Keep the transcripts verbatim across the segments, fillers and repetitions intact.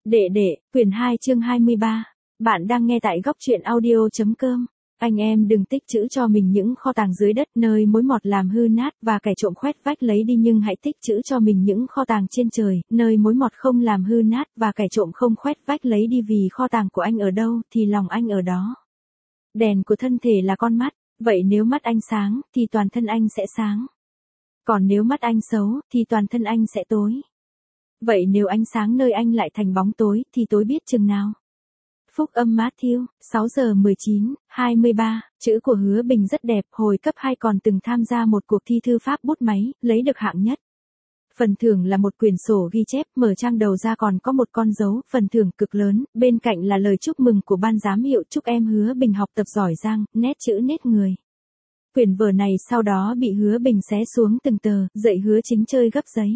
Đệ đệ, quyển hai chương hai mươi ba. Bạn đang nghe tại góc truyện audio.com. Anh em đừng tích trữ cho mình những kho tàng dưới đất nơi mối mọt làm hư nát và kẻ trộm khoét vách lấy đi, nhưng hãy tích trữ cho mình những kho tàng trên trời, nơi mối mọt không làm hư nát và kẻ trộm không khoét vách lấy đi, vì kho tàng của anh ở đâu thì lòng anh ở đó. Đèn của thân thể là con mắt, vậy nếu mắt anh sáng thì toàn thân anh sẽ sáng. Còn nếu mắt anh xấu thì toàn thân anh sẽ tối. Vậy nếu ánh sáng nơi anh lại thành bóng tối thì tối biết chừng nào? Phúc âm Matthew, sáu giờ mười chín, hai mươi ba, chữ của Hứa Bình rất đẹp, hồi cấp hai còn từng tham gia một cuộc thi thư pháp bút máy, lấy được hạng nhất. Phần thưởng là một quyển sổ ghi chép, mở trang đầu ra còn có một con dấu, phần thưởng cực lớn, bên cạnh là lời chúc mừng của ban giám hiệu, chúc em Hứa Bình học tập giỏi giang, nét chữ nét người. Quyển vở này sau đó bị Hứa Bình xé xuống từng tờ, dạy Hứa Chính chơi gấp giấy.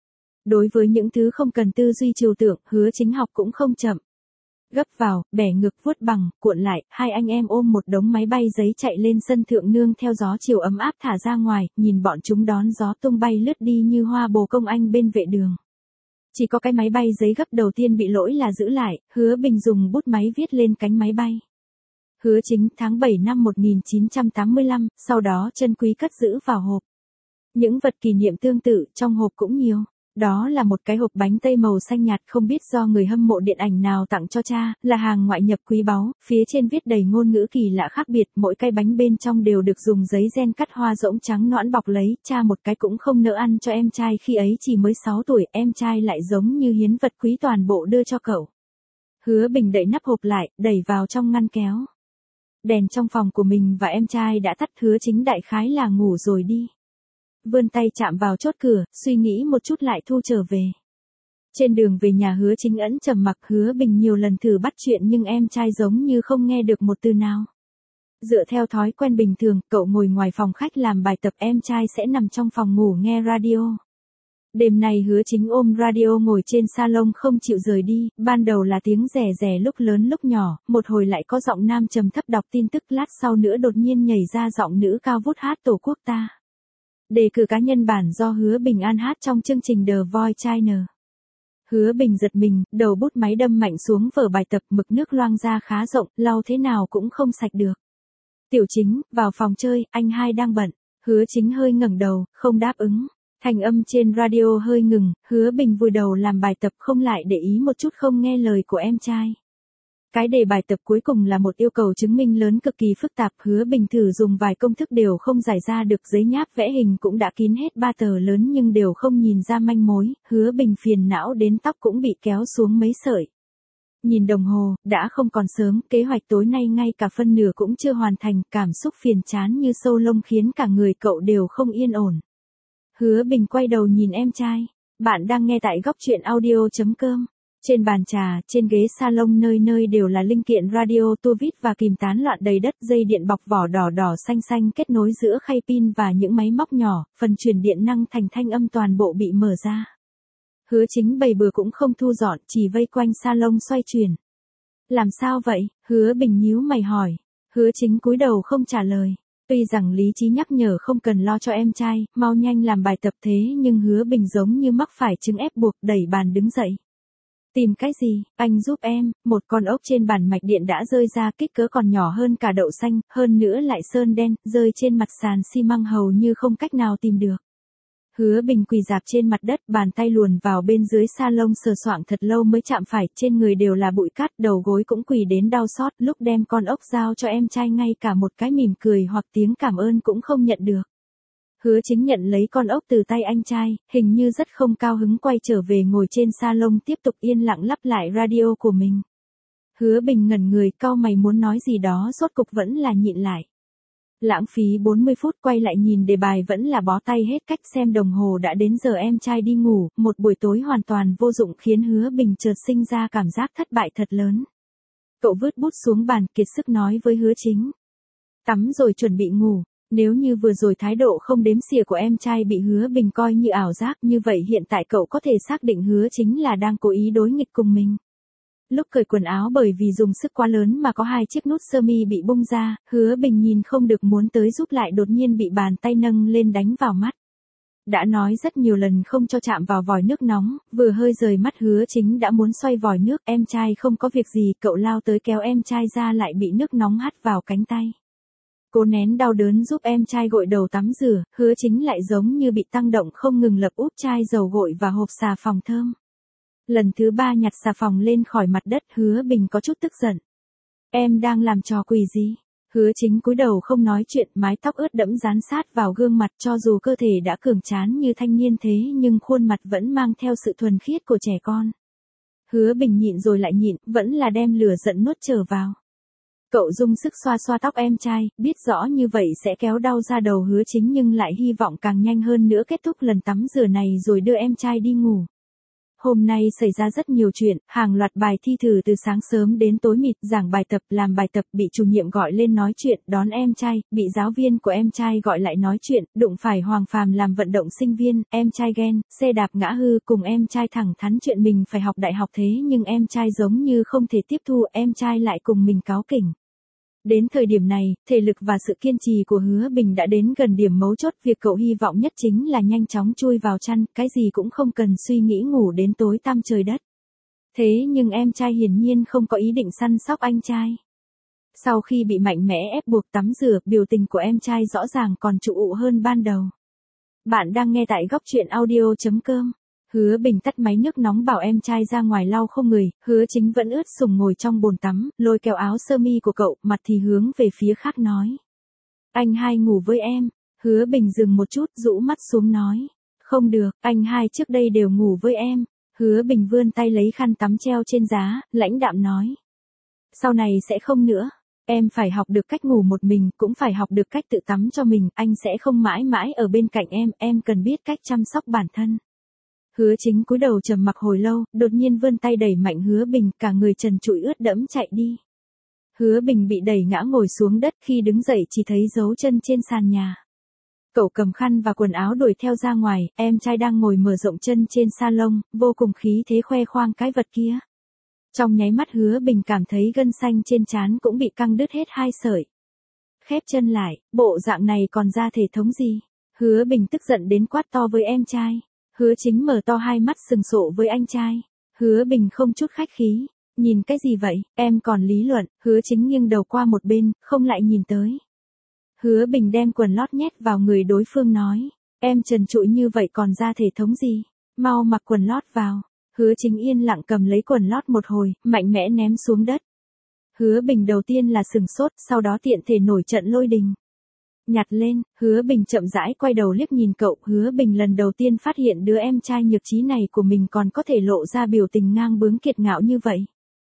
Đối với những thứ không cần tư duy trừu tượng, Hứa Chính học cũng không chậm. Gấp vào, bẻ ngực, vuốt bằng, cuộn lại, hai anh em ôm một đống máy bay giấy chạy lên sân thượng nương theo gió chiều ấm áp thả ra ngoài, nhìn bọn chúng đón gió tung bay lướt đi như hoa bồ công anh bên vệ đường. Chỉ có cái máy bay giấy gấp đầu tiên bị lỗi là giữ lại, Hứa Bình dùng bút máy viết lên cánh máy bay. Hứa Chính, tháng bảy năm một nghìn chín trăm tám mươi lăm, sau đó chân quý cất giữ vào hộp. Những vật kỷ niệm tương tự trong hộp cũng nhiều. Đó là một cái hộp bánh tây màu xanh nhạt, không biết do người hâm mộ điện ảnh nào tặng cho cha, là hàng ngoại nhập quý báu, phía trên viết đầy ngôn ngữ kỳ lạ khác biệt, mỗi cái bánh bên trong đều được dùng giấy ren cắt hoa rỗng trắng nõn bọc lấy, cha một cái cũng không nỡ ăn cho em trai, khi ấy chỉ mới sáu tuổi, em trai lại giống như hiến vật quý toàn bộ đưa cho cậu. Hứa Bình đậy nắp hộp lại, đẩy vào trong ngăn kéo. Đèn trong phòng của mình và em trai đã tắt, Hứa Chính đại khái là ngủ rồi đi. Vươn tay chạm vào chốt cửa, suy nghĩ một chút lại thu trở về. Trên đường về nhà Hứa Chính ẩn trầm mặc, Hứa Bình nhiều lần thử bắt chuyện nhưng em trai giống như không nghe được một từ nào. Dựa theo thói quen bình thường, cậu ngồi ngoài phòng khách làm bài tập, em trai sẽ nằm trong phòng ngủ nghe radio. Đêm này Hứa Chính ôm radio ngồi trên salon không chịu rời đi, ban đầu là tiếng rè rè lúc lớn lúc nhỏ, một hồi lại có giọng nam trầm thấp đọc tin tức, lát sau nữa đột nhiên nhảy ra giọng nữ cao vút hát Tổ quốc ta. Đề cử cá nhân bản do Hứa Bình An hát trong chương trình The Voice Channel. Hứa Bình giật mình, đầu bút máy đâm mạnh xuống vở bài tập, mực nước loang ra khá rộng, lau thế nào cũng không sạch được. Tiểu Chính, vào phòng chơi, anh hai đang bận. Hứa Chính hơi ngẩng đầu, không đáp ứng. Thanh âm trên radio hơi ngừng, Hứa Bình vùi đầu làm bài tập, không lại để ý một chút, không nghe lời của em trai. Cái đề bài tập cuối cùng là một yêu cầu chứng minh lớn cực kỳ phức tạp, Hứa Bình thử dùng vài công thức đều không giải ra được, giấy nháp vẽ hình cũng đã kín hết ba tờ lớn nhưng đều không nhìn ra manh mối, Hứa Bình phiền não đến tóc cũng bị kéo xuống mấy sợi. Nhìn đồng hồ, đã không còn sớm, kế hoạch tối nay ngay cả phân nửa cũng chưa hoàn thành, cảm xúc phiền chán như sâu lông khiến cả người cậu đều không yên ổn. Hứa Bình quay đầu nhìn em trai. Bạn đang nghe tại góc truyện audio.com. Trên bàn trà, trên ghế salon nơi nơi đều là linh kiện radio, tua vít và kìm tán loạn đầy đất, dây điện bọc vỏ đỏ đỏ xanh xanh kết nối giữa khay pin và những máy móc nhỏ, phần truyền điện năng thành thanh âm toàn bộ bị mở ra. Hứa Chính bày bừa cũng không thu dọn, chỉ vây quanh salon xoay chuyển. Làm sao vậy? Hứa Bình nhíu mày hỏi. Hứa Chính cúi đầu không trả lời. Tuy rằng lý trí nhắc nhở không cần lo cho em trai, mau nhanh làm bài tập, thế nhưng Hứa Bình giống như mắc phải chứng ép buộc, đẩy bàn đứng dậy. Tìm cái gì, anh giúp em, một con ốc trên bàn mạch điện đã rơi ra, kích cỡ còn nhỏ hơn cả đậu xanh, hơn nữa lại sơn đen, rơi trên mặt sàn xi măng hầu như không cách nào tìm được. Hứa Bình quỳ rạp trên mặt đất, bàn tay luồn vào bên dưới salon sờ soạng thật lâu mới chạm phải, trên người đều là bụi cát, đầu gối cũng quỳ đến đau xót, lúc đem con ốc giao cho em trai ngay cả một cái mỉm cười hoặc tiếng cảm ơn cũng không nhận được. Hứa Chính nhận lấy con ốc từ tay anh trai, hình như rất không cao hứng, quay trở về ngồi trên salon tiếp tục yên lặng lắp lại radio của mình. Hứa Bình ngẩn người, cau mày muốn nói gì đó, rốt cục vẫn là nhịn lại. Lãng phí bốn mươi phút, quay lại nhìn đề bài vẫn là bó tay hết cách, xem đồng hồ đã đến giờ em trai đi ngủ, một buổi tối hoàn toàn vô dụng khiến Hứa Bình chợt sinh ra cảm giác thất bại thật lớn. Cậu vứt bút xuống bàn, kiệt sức nói với Hứa Chính. Tắm rồi chuẩn bị ngủ. Nếu như vừa rồi thái độ không đếm xỉa của em trai bị Hứa Bình coi như ảo giác, như vậy hiện tại cậu có thể xác định Hứa Chính là đang cố ý đối nghịch cùng mình. Lúc cởi quần áo bởi vì dùng sức quá lớn mà có hai chiếc nút sơ mi bị bung ra, Hứa Bình nhìn không được muốn tới giúp lại, đột nhiên bị bàn tay nâng lên đánh vào mắt. Đã nói rất nhiều lần không cho chạm vào vòi nước nóng, vừa hơi rời mắt Hứa Chính đã muốn xoay vòi nước, em trai không có việc gì, cậu lao tới kéo em trai ra lại bị nước nóng hắt vào cánh tay. Cố nén đau đớn giúp em trai gội đầu tắm rửa, Hứa Chính lại giống như bị tăng động không ngừng lập úp chai dầu gội và hộp xà phòng thơm. Lần thứ ba nhặt xà phòng lên khỏi mặt đất, Hứa Bình có chút tức giận. Em đang làm trò quỷ gì? Hứa Chính cúi đầu không nói chuyện, mái tóc ướt đẫm dán sát vào gương mặt, cho dù cơ thể đã cường tráng như thanh niên thế nhưng khuôn mặt vẫn mang theo sự thuần khiết của trẻ con. Hứa Bình nhịn rồi lại nhịn, vẫn là đem lửa giận nuốt trở vào. Cậu dùng sức xoa xoa tóc em trai, biết rõ như vậy sẽ kéo đau ra đầu Hứa Chính nhưng lại hy vọng càng nhanh hơn nữa kết thúc lần tắm rửa này rồi đưa em trai đi ngủ. Hôm nay xảy ra rất nhiều chuyện, hàng loạt bài thi thử từ sáng sớm đến tối mịt, giảng bài tập, làm bài tập, bị chủ nhiệm gọi lên nói chuyện, đón em trai, bị giáo viên của em trai gọi lại nói chuyện, đụng phải Hoàng Phàm làm vận động sinh viên, em trai ghen, xe đạp ngã hư, cùng em trai thẳng thắn chuyện mình phải học đại học thế nhưng em trai giống như không thể tiếp thu, em trai lại cùng mình cáu kỉnh. Đến thời điểm này, thể lực và sự kiên trì của Hứa Bình đã đến gần điểm mấu chốt, việc cậu hy vọng nhất chính là nhanh chóng chui vào chăn, cái gì cũng không cần suy nghĩ ngủ đến tối tăm trời đất. Thế nhưng em trai hiển nhiên không có ý định săn sóc anh trai. Sau khi bị mạnh mẽ ép buộc tắm rửa, biểu tình của em trai rõ ràng còn trụ ụ hơn ban đầu. Bạn đang nghe tại góc truyện audio chấm com. Hứa Bình tắt máy nước nóng bảo em trai ra ngoài lau khô người, Hứa Chính vẫn ướt sũng ngồi trong bồn tắm, lôi kéo áo sơ mi của cậu, mặt thì hướng về phía khác nói. Anh hai ngủ với em. Hứa Bình dừng một chút, rũ mắt xuống nói. Không được, anh hai trước đây đều ngủ với em. Hứa Bình vươn tay lấy khăn tắm treo trên giá, lãnh đạm nói. Sau này sẽ không nữa. Em phải học được cách ngủ một mình, cũng phải học được cách tự tắm cho mình, anh sẽ không mãi mãi ở bên cạnh em, em cần biết cách chăm sóc bản thân. Hứa Chính cúi đầu trầm mặc hồi lâu, đột nhiên vươn tay đẩy mạnh Hứa Bình, cả người trần trụi ướt đẫm chạy đi. Hứa Bình bị đẩy ngã ngồi xuống đất, khi đứng dậy chỉ thấy dấu chân trên sàn nhà. Cậu cầm khăn và quần áo đuổi theo ra ngoài, em trai đang ngồi mở rộng chân trên salon, vô cùng khí thế khoe khoang cái vật kia. Trong nháy mắt Hứa Bình cảm thấy gân xanh trên trán cũng bị căng đứt hết hai sợi. Khép chân lại, bộ dạng này còn ra thể thống gì? Hứa Bình tức giận đến quát to với em trai. Hứa Chính mở to hai mắt sừng sộ với anh trai. Hứa Bình không chút khách khí. Nhìn cái gì vậy, em còn lý luận. Hứa Chính nghiêng đầu qua một bên, không lại nhìn tới. Hứa Bình đem quần lót nhét vào người đối phương nói. Em trần trụi như vậy còn ra thể thống gì? Mau mặc quần lót vào. Hứa Chính yên lặng cầm lấy quần lót một hồi, mạnh mẽ ném xuống đất. Hứa Bình đầu tiên là sừng sốt, sau đó tiện thể nổi trận lôi đình. Nhặt lên, Hứa Bình chậm rãi quay đầu liếc nhìn cậu, Hứa Bình lần đầu tiên phát hiện đứa em trai nhược trí này của mình còn có thể lộ ra biểu tình ngang bướng kiệt ngạo như vậy.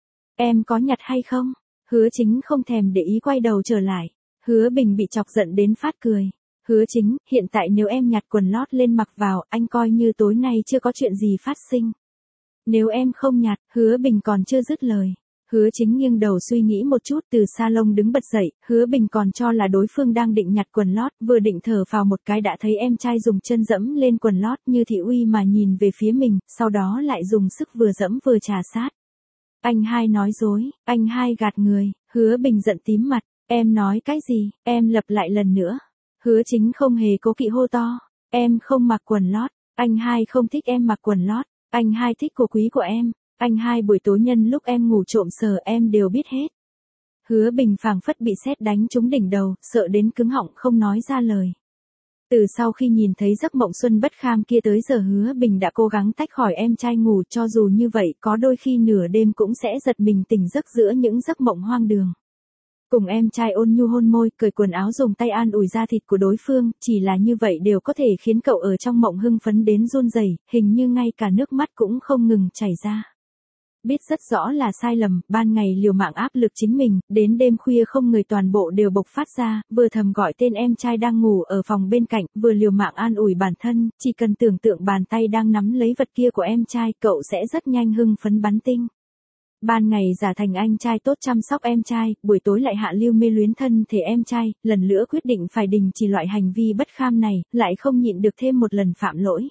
Em có nhặt hay không? Hứa Chính không thèm để ý quay đầu trở lại. Hứa Bình bị chọc giận đến phát cười. Hứa Chính, hiện tại nếu em nhặt quần lót lên mặc vào, anh coi như tối nay chưa có chuyện gì phát sinh. Nếu em không nhặt, Hứa Bình còn chưa dứt lời. Hứa Chính nghiêng đầu suy nghĩ một chút, từ salon đứng bật dậy, Hứa Bình còn cho là đối phương đang định nhặt quần lót, vừa định thở phào một cái đã thấy em trai dùng chân dẫm lên quần lót như thị uy mà nhìn về phía mình, sau đó lại dùng sức vừa dẫm vừa trà sát. Anh hai nói dối, anh hai gạt người. Hứa Bình giận tím mặt, em nói cái gì, em lặp lại lần nữa. Hứa Chính không hề cố kỵ hô to, em không mặc quần lót, anh hai không thích em mặc quần lót, anh hai thích cô quý của em. Anh hai buổi tối nhân lúc em ngủ trộm sờ em đều biết hết. Hứa Bình phảng phất bị sét đánh trúng đỉnh đầu, sợ đến cứng họng không nói ra lời. Từ sau khi nhìn thấy giấc mộng xuân bất kham kia tới giờ Hứa Bình đã cố gắng tách khỏi em trai ngủ, cho dù như vậy có đôi khi nửa đêm cũng sẽ giật mình tỉnh giấc giữa những giấc mộng hoang đường. Cùng em trai ôn nhu hôn môi, cởi quần áo dùng tay an ủi da thịt của đối phương, chỉ là như vậy đều có thể khiến cậu ở trong mộng hưng phấn đến run rẩy, hình như ngay cả nước mắt cũng không ngừng chảy ra. Biết rất rõ là sai lầm, ban ngày liều mạng áp lực chính mình, đến đêm khuya không người toàn bộ đều bộc phát ra, vừa thầm gọi tên em trai đang ngủ ở phòng bên cạnh, vừa liều mạng an ủi bản thân, chỉ cần tưởng tượng bàn tay đang nắm lấy vật kia của em trai, cậu sẽ rất nhanh hưng phấn bắn tinh. Ban ngày giả thành anh trai tốt chăm sóc em trai, buổi tối lại hạ lưu mê luyến thân thể em trai, lần nữa quyết định phải đình chỉ loại hành vi bất kham này, lại không nhịn được thêm một lần phạm lỗi.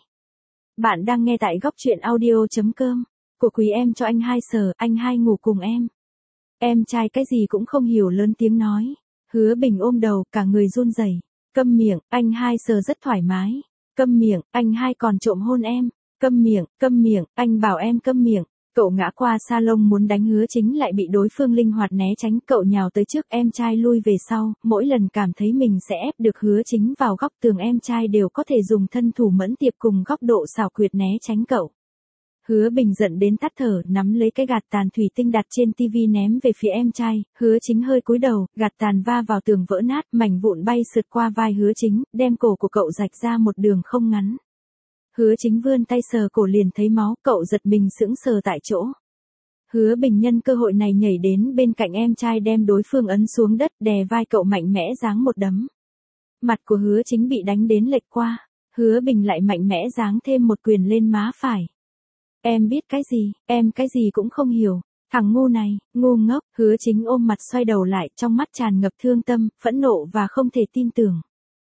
Bạn đang nghe tại góc truyện audio chấm com. Của quý em cho anh hai sờ, anh hai ngủ cùng em. Em trai cái gì cũng không hiểu lớn tiếng nói. Hứa Bình ôm đầu, cả người run rẩy. Câm miệng, anh hai sờ rất thoải mái. Câm miệng, anh hai còn trộm hôn em. Câm miệng, câm miệng, anh bảo em câm miệng. Cậu ngã qua salon muốn đánh Hứa Chính lại bị đối phương linh hoạt né tránh, cậu nhào tới trước em trai lui về sau, mỗi lần cảm thấy mình sẽ ép được Hứa Chính vào góc tường em trai đều có thể dùng thân thủ mẫn tiệp cùng góc độ xảo quyệt né tránh cậu. Hứa Bình giận đến tắt thở, nắm lấy cái gạt tàn thủy tinh đặt trên tivi ném về phía em trai, Hứa Chính hơi cúi đầu, gạt tàn va vào tường vỡ nát, mảnh vụn bay sượt qua vai Hứa Chính, đem cổ của cậu rạch ra một đường không ngắn. Hứa Chính vươn tay sờ cổ liền thấy máu, cậu giật mình sững sờ tại chỗ. Hứa Bình nhân cơ hội này nhảy đến bên cạnh em trai đem đối phương ấn xuống đất, đè vai cậu mạnh mẽ giáng một đấm. Mặt của Hứa Chính bị đánh đến lệch qua, Hứa Bình lại mạnh mẽ giáng thêm một quyền lên má phải. Em biết cái gì, em cái gì cũng không hiểu, thằng ngu này, ngu ngốc. Hứa Chính ôm mặt xoay đầu lại, trong mắt tràn ngập thương tâm, phẫn nộ và không thể tin tưởng.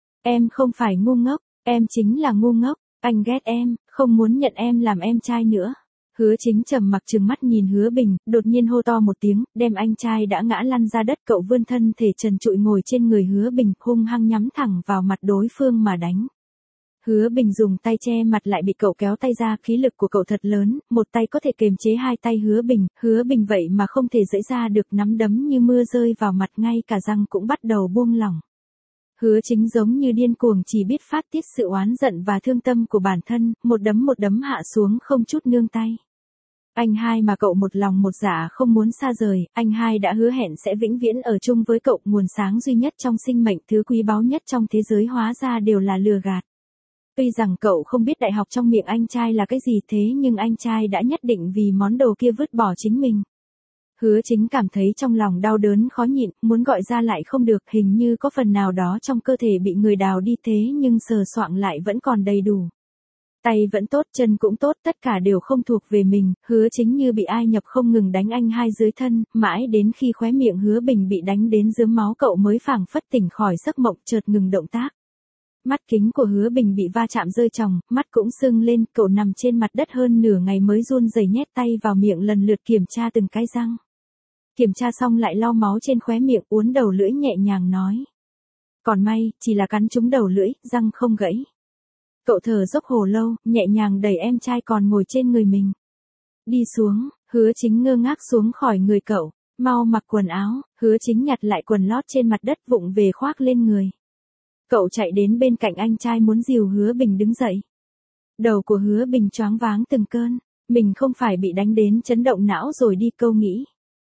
Em không phải ngu ngốc, em chính là ngu ngốc, anh ghét em, không muốn nhận em làm em trai nữa. Hứa Chính trầm mặc trừng mắt nhìn Hứa Bình, đột nhiên hô to một tiếng, đem anh trai đã ngã lăn ra đất, cậu vươn thân thể trần trụi ngồi trên người Hứa Bình, hung hăng nhắm thẳng vào mặt đối phương mà đánh. Hứa Bình dùng tay che mặt lại bị cậu kéo tay ra, khí lực của cậu thật lớn, một tay có thể kềm chế hai tay Hứa Bình, Hứa Bình vậy mà không thể giãy ra được, nắm đấm như mưa rơi vào mặt, ngay cả răng cũng bắt đầu buông lỏng. Hứa Chính giống như điên cuồng chỉ biết phát tiết sự oán giận và thương tâm của bản thân, một đấm một đấm hạ xuống không chút nương tay. Anh hai mà cậu một lòng một dạ không muốn xa rời, anh hai đã hứa hẹn sẽ vĩnh viễn ở chung với cậu, nguồn sáng duy nhất trong sinh mệnh, thứ quý báu nhất trong thế giới hóa ra đều là lừa gạt. Tuy rằng cậu không biết đại học trong miệng anh trai là cái gì, thế nhưng anh trai đã nhất định vì món đồ kia vứt bỏ chính mình. Hứa Chính cảm thấy trong lòng đau đớn khó nhịn, muốn gọi ra lại không được, hình như có phần nào đó trong cơ thể bị người đào đi, thế nhưng sờ soạng lại vẫn còn đầy đủ. Tay vẫn tốt, chân cũng tốt, tất cả đều không thuộc về mình, Hứa Chính như bị ai nhập không ngừng đánh anh hai dưới thân, mãi đến khi khóe miệng Hứa Bình bị đánh đến rớm máu cậu mới phảng phất tỉnh khỏi giấc mộng, chợt ngừng động tác. Mắt kính của Hứa Bình bị va chạm rơi tròng, mắt cũng sưng lên, cậu nằm trên mặt đất hơn nửa ngày mới run rẩy nhét tay vào miệng lần lượt kiểm tra từng cái răng. Kiểm tra xong lại lau máu trên khóe miệng, uốn đầu lưỡi nhẹ nhàng nói. Còn may, chỉ là cắn trúng đầu lưỡi, răng không gãy. Cậu thở dốc hồi lâu, nhẹ nhàng đẩy em trai còn ngồi trên người mình. Đi xuống, Hứa Chính ngơ ngác xuống khỏi người cậu, mau mặc quần áo, Hứa Chính nhặt lại quần lót trên mặt đất vụng về khoác lên người. Cậu chạy đến bên cạnh anh trai muốn dìu Hứa Bình đứng dậy. Đầu của Hứa Bình choáng váng từng cơn, mình không phải bị đánh đến chấn động não rồi đi, câu nghĩ.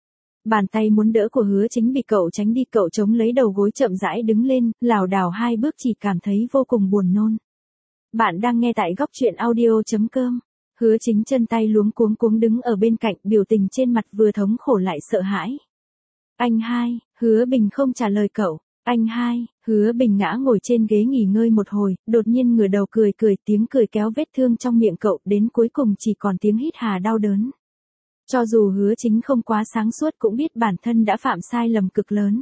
Bàn tay muốn đỡ của Hứa Chính bị cậu tránh đi, cậu chống lấy đầu gối chậm rãi đứng lên, lảo đảo hai bước chỉ cảm thấy vô cùng buồn nôn. Bạn đang nghe tại góc truyện audio chấm com. Hứa Chính chân tay luống cuống cuống đứng ở bên cạnh, biểu tình trên mặt vừa thống khổ lại sợ hãi. Anh hai, Hứa Bình không trả lời cậu. Anh hai, Hứa Bình ngã ngồi trên ghế nghỉ ngơi một hồi, đột nhiên ngửa đầu cười cười, tiếng cười kéo vết thương trong miệng cậu, đến cuối cùng chỉ còn tiếng hít hà đau đớn. Cho dù Hứa Chính không quá sáng suốt cũng biết bản thân đã phạm sai lầm cực lớn.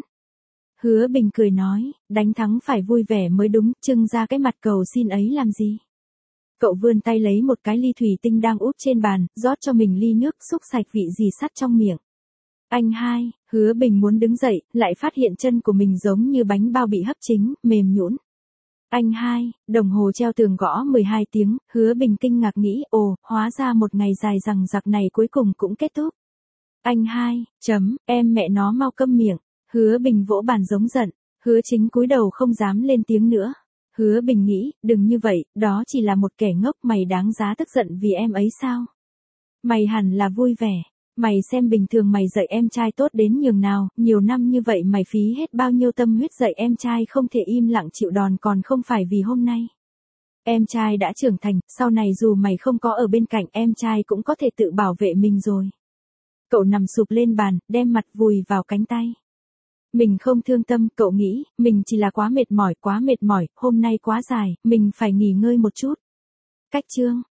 Hứa Bình cười nói, đánh thắng phải vui vẻ mới đúng, trưng ra cái mặt cầu xin ấy làm gì. Cậu vươn tay lấy một cái ly thủy tinh đang úp trên bàn, rót cho mình ly nước, xúc sạch vị gì sắt trong miệng. Anh hai, Hứa Bình muốn đứng dậy, lại phát hiện chân của mình giống như bánh bao bị hấp chính, mềm nhũn. Anh hai, đồng hồ treo tường gõ mười hai tiếng, Hứa Bình kinh ngạc nghĩ, ồ, hóa ra một ngày dài dằng dặc này cuối cùng cũng kết thúc. Anh hai, chấm, em mẹ nó mau câm miệng. Hứa Bình vỗ bàn giống giận, Hứa Chính cúi đầu không dám lên tiếng nữa. Hứa Bình nghĩ, đừng như vậy, đó chỉ là một kẻ ngốc, mày đáng giá tức giận vì em ấy sao? Mày hẳn là vui vẻ. Mày xem bình thường mày dạy em trai tốt đến nhường nào, nhiều năm như vậy mày phí hết bao nhiêu tâm huyết dạy em trai không thể im lặng chịu đòn, còn không phải vì hôm nay. Em trai đã trưởng thành, sau này dù mày không có ở bên cạnh em trai cũng có thể tự bảo vệ mình rồi. Cậu nằm sụp lên bàn, đem mặt vùi vào cánh tay. Mình không thương tâm, cậu nghĩ, mình chỉ là quá mệt mỏi, quá mệt mỏi, hôm nay quá dài, mình phải nghỉ ngơi một chút. Cách chương.